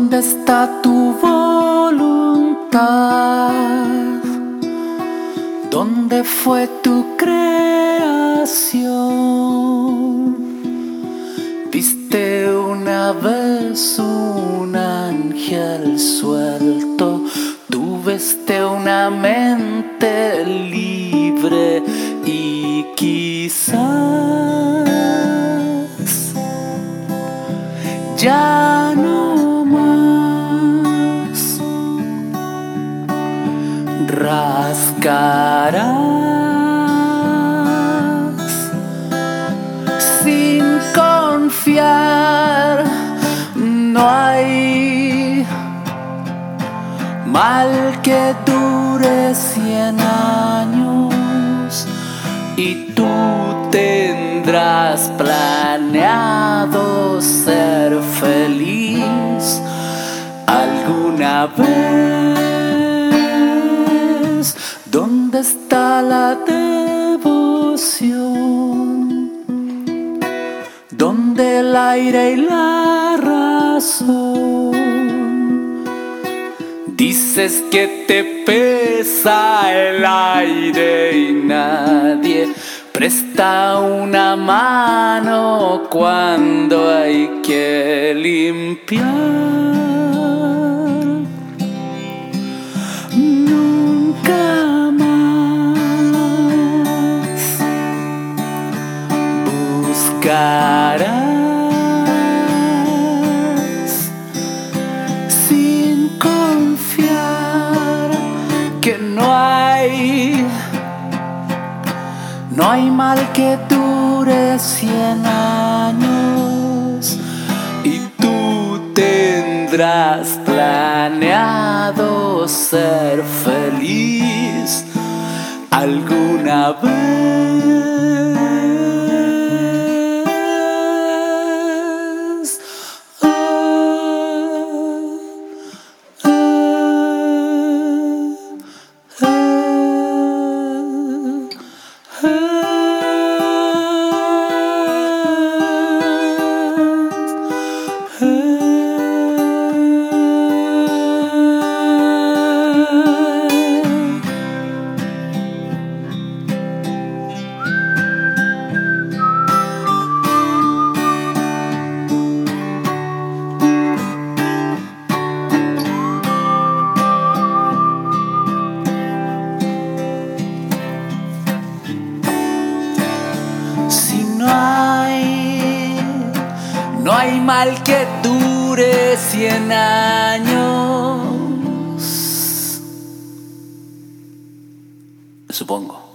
¿Dónde está tu voluntad? ¿Dónde fue tu creación? Viste una vez un ángel suelto, tuviste una mente libre y quizás ya no más rascarás sin confiar. No hay mal que dure 100 años y tú tendrás planeado ser feliz alguna vez. ¿Dónde está la devoción? ¿Dónde el aire y la razón? Dices que te pesa el aire y nadie presta una mano cuando hay que limpiar. Nunca más buscarás sin confiar que no hay mal que dure 100 años y tú tendrás planeado ser feliz alguna vez. No hay mal que dure 100 años, supongo.